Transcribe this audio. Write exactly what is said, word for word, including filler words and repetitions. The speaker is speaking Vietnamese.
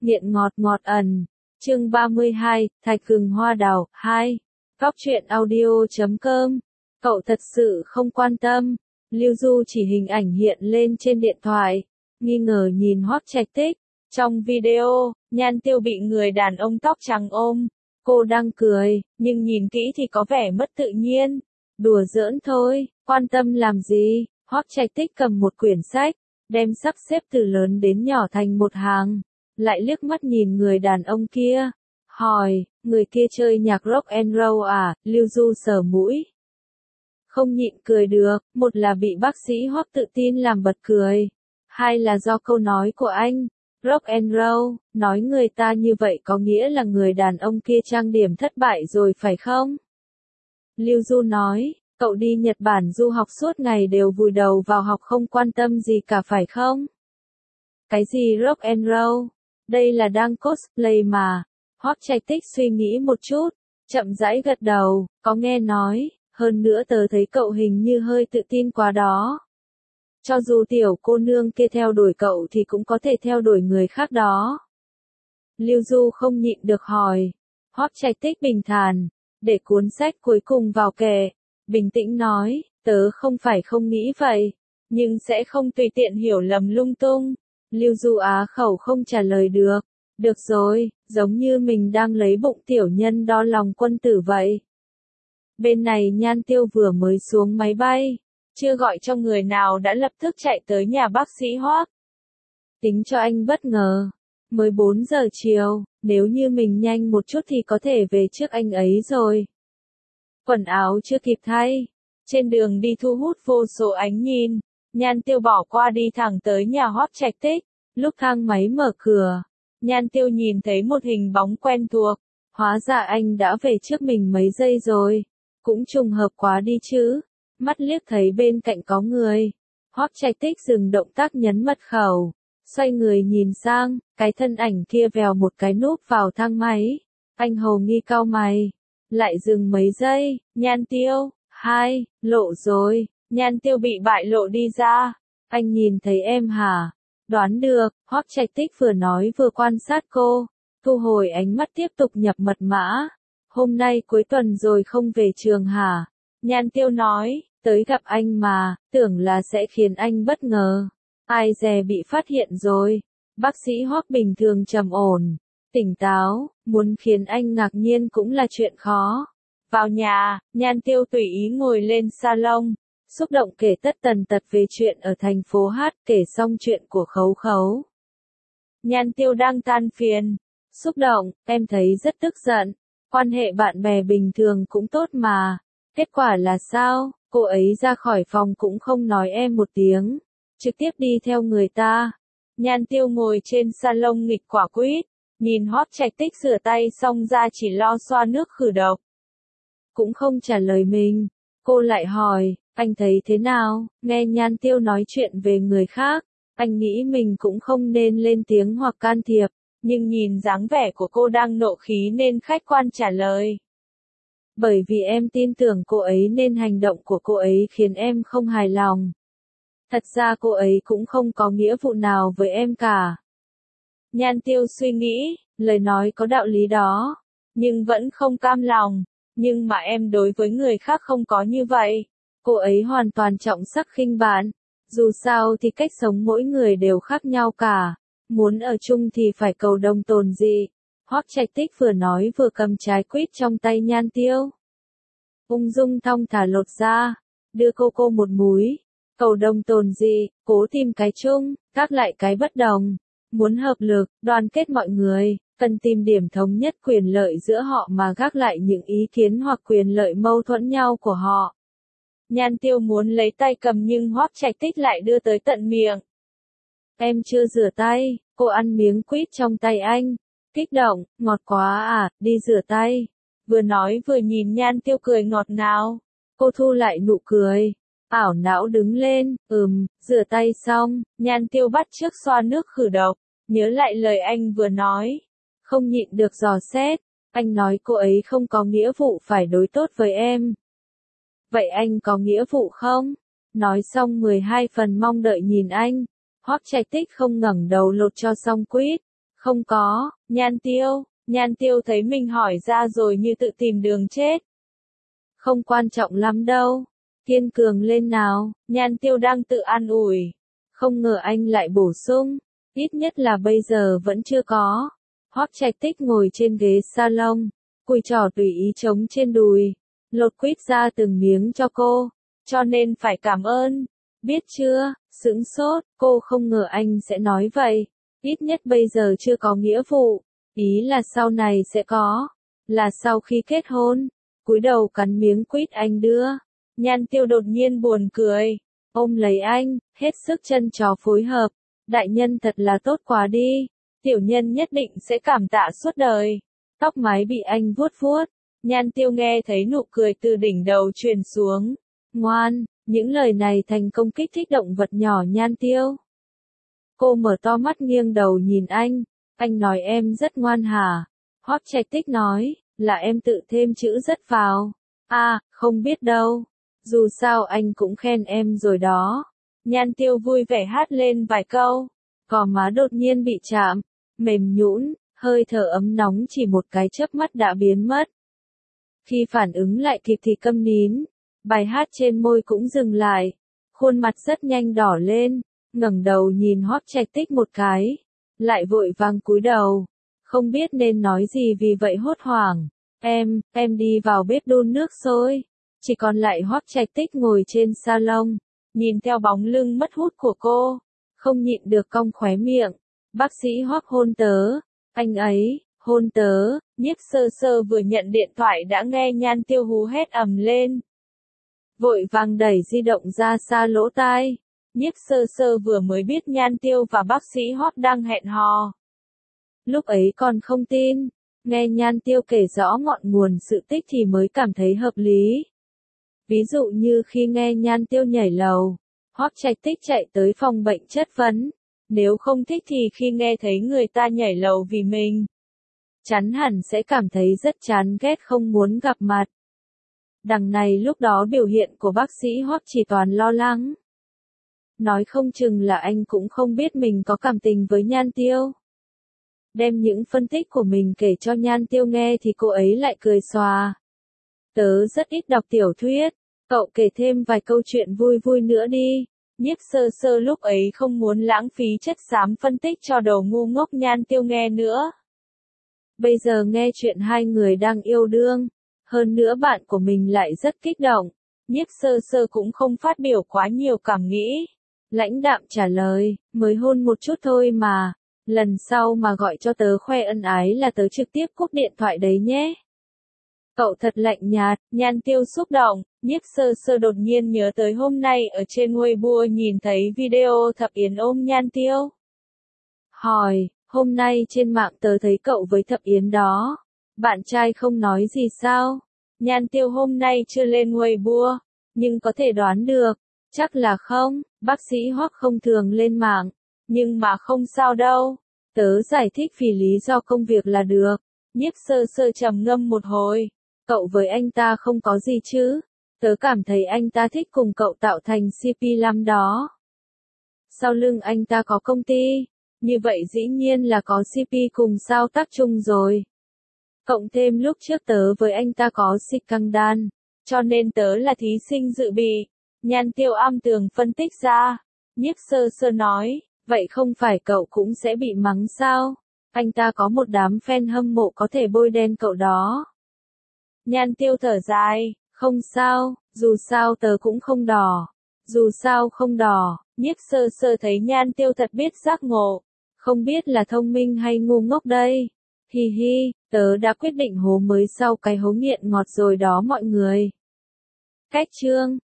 nghiện ngọt ngọt ẩn. Chương ba mươi hai, Thạch gừng hoa đào, hai. Góc truyện audio chấm com. Cậu thật sự không quan tâm. Lưu Du chỉ hình ảnh hiện lên trên điện thoại, nghi ngờ nhìn Hoắc Trạch Tích. Trong video, Nhan Tiêu bị người đàn ông tóc trắng ôm. Cô đang cười, nhưng nhìn kỹ thì có vẻ mất tự nhiên. Đùa giỡn thôi, quan tâm làm gì? Hoắc Trạch Tích cầm một quyển sách, đem sắp xếp từ lớn đến nhỏ thành một hàng, lại liếc mắt nhìn người đàn ông kia, hỏi, người kia chơi nhạc rock and roll à? Lưu Du sờ mũi, không nhịn cười được, một là bị bác sĩ Hoắc tự tin làm bật cười, hai là do câu nói của anh. Rock and roll, nói người ta như vậy có nghĩa là người đàn ông kia trang điểm thất bại rồi phải không? Lưu Du nói, cậu đi Nhật Bản du học suốt ngày đều vùi đầu vào học không quan tâm gì cả phải không? Cái gì rock and roll? Đây là đang cosplay mà. Hoắc Trạch Tích suy nghĩ một chút, chậm rãi gật đầu, có nghe nói, hơn nữa tớ thấy cậu hình như hơi tự tin quá đó. Cho dù tiểu cô nương kia theo đuổi cậu thì cũng có thể theo đuổi người khác đó. Lưu Du không nhịn được hỏi. Hoắc Trạch Tích bình thản, để cuốn sách cuối cùng vào kệ, bình tĩnh nói, tớ không phải không nghĩ vậy, nhưng sẽ không tùy tiện hiểu lầm lung tung. Lưu Du á khẩu không trả lời được. Được rồi, giống như mình đang lấy bụng tiểu nhân đo lòng quân tử vậy. Bên này Nhan Tiêu vừa mới xuống máy bay, chưa gọi cho người nào đã lập tức chạy tới nhà bác sĩ Hoắc. Tính cho anh bất ngờ, mới bốn giờ chiều, nếu như mình nhanh một chút thì có thể về trước anh ấy rồi. Quần áo chưa kịp thay, trên đường đi thu hút vô số ánh nhìn, Nhan Tiêu bỏ qua đi thẳng tới nhà Hoắc Trạch Tích. Lúc thang máy mở cửa, Nhan Tiêu nhìn thấy một hình bóng quen thuộc, hóa ra anh đã về trước mình mấy giây rồi, cũng trùng hợp quá đi chứ. Mắt liếc thấy bên cạnh có người, Hoắc Trạch Tích dừng động tác nhấn mật khẩu, xoay người nhìn sang, cái thân ảnh kia vèo một cái núp vào thang máy. Anh hồ nghi cau mày, lại dừng mấy giây. Nhan Tiêu, hai, lộ rồi. Nhan Tiêu bị bại lộ đi ra. Anh nhìn thấy em hả? Đoán được. Hoắc Trạch Tích vừa nói vừa quan sát cô, thu hồi ánh mắt tiếp tục nhập mật mã. Hôm nay cuối tuần rồi không về trường hả? Nhan Tiêu nói, tới gặp anh mà, tưởng là sẽ khiến anh bất ngờ. Ai dè bị phát hiện rồi. Bác sĩ Hoắc bình thường trầm ổn, tỉnh táo, muốn khiến anh ngạc nhiên cũng là chuyện khó. Vào nhà, Nhan Tiêu tùy ý ngồi lên salon, xúc động kể tất tần tật về chuyện ở thành phố Hát, kể xong chuyện của Khấu Khấu. Nhan Tiêu đang tan phiền, xúc động, em thấy rất tức giận, quan hệ bạn bè bình thường cũng tốt mà, kết quả là sao, cô ấy ra khỏi phòng cũng không nói em một tiếng, trực tiếp đi theo người ta. Nhan Tiêu ngồi trên salon nghịch quả quýt, nhìn Hoắc Trạch Tích rửa tay xong ra chỉ lo xoa nước khử độc. Cũng không trả lời mình, cô lại hỏi, anh thấy thế nào? Nghe Nhan Tiêu nói chuyện về người khác, anh nghĩ mình cũng không nên lên tiếng hoặc can thiệp, nhưng nhìn dáng vẻ của cô đang nộ khí nên khách quan trả lời. Bởi vì em tin tưởng cô ấy nên hành động của cô ấy khiến em không hài lòng. Thật ra cô ấy cũng không có nghĩa vụ nào với em cả. Nhan Tiêu suy nghĩ, lời nói có đạo lý đó, nhưng vẫn không cam lòng. Nhưng mà em đối với người khác không có như vậy. Cô ấy hoàn toàn trọng sắc khinh bạn. Dù sao thì cách sống mỗi người đều khác nhau cả. Muốn ở chung thì phải cầu đồng tồn dị. Hoắc Trạch Tích vừa nói vừa cầm trái quýt trong tay Nhan Tiêu. Ung dung thong thả lột ra, đưa cô cô một múi. Cầu đồng tồn dị, cố tìm cái chung, các lại cái bất đồng. Muốn hợp lực, đoàn kết mọi người, cần tìm điểm thống nhất quyền lợi giữa họ mà gác lại những ý kiến hoặc quyền lợi mâu thuẫn nhau của họ. Nhan Tiêu muốn lấy tay cầm nhưng Hoắc Trạch Tích lại đưa tới tận miệng. Em chưa rửa tay, cô ăn miếng quýt trong tay anh. Kích động, ngọt quá à, đi rửa tay. Vừa nói vừa nhìn Nhan Tiêu cười ngọt ngào. Cô thu lại nụ cười, ảo não đứng lên, ừm, rửa tay xong, Nhan Tiêu bắt chước xoa nước khử độc, nhớ lại lời anh vừa nói. Không nhịn được dò xét, anh nói cô ấy không có nghĩa vụ phải đối tốt với em. Vậy anh có nghĩa vụ không? Nói xong mười hai phần mong đợi nhìn anh. Hoắc Trạch Tích không ngẩng đầu lột cho xong quýt, Không có, Nhan Tiêu, Nhan Tiêu thấy mình hỏi ra rồi như tự tìm đường chết. Không quan trọng lắm đâu, kiên cường lên nào, Nhan Tiêu đang tự an ủi. Không ngờ anh lại bổ sung, ít nhất là bây giờ vẫn chưa có. Hoắc Trạch Tích ngồi trên ghế salon, cùi trỏ tùy ý trống trên đùi, lột quýt ra từng miếng cho cô, cho nên phải cảm ơn, biết chưa, sững sốt, cô không ngờ anh sẽ nói vậy, ít nhất bây giờ chưa có nghĩa vụ, ý là sau này sẽ có, là sau khi kết hôn, cúi đầu cắn miếng quýt anh đưa, Nhan Tiêu đột nhiên buồn cười, ôm lấy anh, hết sức chân chó phối hợp, đại nhân thật là tốt quá đi. Tiểu nhân nhất định sẽ cảm tạ suốt đời. Tóc mái bị anh vuốt vuốt. Nhan Tiêu nghe thấy nụ cười từ đỉnh đầu truyền xuống. Ngoan, những lời này thành công kích thích động vật nhỏ Nhan Tiêu. Cô mở to mắt nghiêng đầu nhìn anh. Anh nói em rất ngoan hả? Hoắc Trạch Tích nói, là em tự thêm chữ rất vào. À, không biết đâu. Dù sao anh cũng khen em rồi đó. Nhan Tiêu vui vẻ hát lên vài câu. Gò má đột nhiên bị chạm. Mềm nhũn, hơi thở ấm nóng chỉ một cái chớp mắt đã biến mất. Khi phản ứng lại kịp thì câm nín, bài hát trên môi cũng dừng lại, khuôn mặt rất nhanh đỏ lên, ngẩng đầu nhìn Hoắc Trạch Tích một cái, lại vội vàng cúi đầu, không biết nên nói gì vì vậy hốt hoảng. Em, em đi vào bếp đun nước sôi, chỉ còn lại Hoắc Trạch Tích ngồi trên salon, nhìn theo bóng lưng mất hút của cô, không nhịn được cong khóe miệng. Bác sĩ Hoắc hôn tớ, anh ấy, hôn tớ, Nhiếp Sơ Sơ vừa nhận điện thoại đã nghe Nhan Tiêu hú hét ầm lên. Vội vàng đẩy di động ra xa lỗ tai, Nhiếp Sơ Sơ vừa mới biết Nhan Tiêu và bác sĩ Hoắc đang hẹn hò. Lúc ấy còn không tin, nghe Nhan Tiêu kể rõ ngọn nguồn sự tích thì mới cảm thấy hợp lý. Ví dụ như khi nghe Nhan Tiêu nhảy lầu, Hoắc Trạch Tích chạy tới phòng bệnh chất vấn. Nếu không thích thì khi nghe thấy người ta nhảy lầu vì mình, chắn hẳn sẽ cảm thấy rất chán ghét không muốn gặp mặt. Đằng này lúc đó biểu hiện của bác sĩ Hoắc chỉ toàn lo lắng. Nói không chừng là anh cũng không biết mình có cảm tình với Nhan Tiêu. Đem những phân tích của mình kể cho Nhan Tiêu nghe thì cô ấy lại cười xòa. Tớ rất ít đọc tiểu thuyết, cậu kể thêm vài câu chuyện vui vui nữa đi. Nhiếp Sơ Sơ lúc ấy không muốn lãng phí chất xám phân tích cho đầu ngu ngốc Nhan Tiêu nghe nữa. Bây giờ nghe chuyện hai người đang yêu đương, hơn nữa bạn của mình lại rất kích động, Nhiếp Sơ Sơ cũng không phát biểu quá nhiều cảm nghĩ. Lãnh đạm trả lời, mới hôn một chút thôi mà, lần sau mà gọi cho tớ khoe ân ái là tớ trực tiếp cúp điện thoại đấy nhé. Cậu thật lạnh nhạt, Nhan Tiêu xúc động, Nhiếp Sơ Sơ đột nhiên nhớ tới hôm nay ở trên Weibo nhìn thấy video Thập Yến ôm Nhan Tiêu. Hỏi, hôm nay trên mạng tớ thấy cậu với Thập Yến đó, bạn trai không nói gì sao? Nhan Tiêu hôm nay chưa lên Weibo, nhưng có thể đoán được, chắc là không, bác sĩ Hoắc không thường lên mạng, nhưng mà không sao đâu, tớ giải thích vì lý do công việc là được. Nhiếp Sơ Sơ trầm ngâm một hồi. Cậu với anh ta không có gì chứ? Tớ cảm thấy anh ta thích cùng cậu tạo thành xê pê lắm đó. Sau lưng anh ta có công ty, như vậy dĩ nhiên là có xê pê cùng sao tác chung rồi. Cộng thêm lúc trước tớ với anh ta có xích căng đan, cho nên tớ là thí sinh dự bị. Nhan Tiêu am tường phân tích ra. Nhiếp Sơ Sơ nói, vậy không phải cậu cũng sẽ bị mắng sao? Anh ta có một đám fan hâm mộ có thể bôi đen cậu đó. Nhan Tiêu thở dài, không sao, dù sao tớ cũng không đỏ. Dù sao không đỏ, Nhiếp Sơ Sơ thấy Nhan Tiêu thật biết giác ngộ. Không biết là thông minh hay ngu ngốc đây. Hi hi, tớ đã quyết định hố mới sau cái hố nghiện ngọt rồi đó mọi người. Cách chương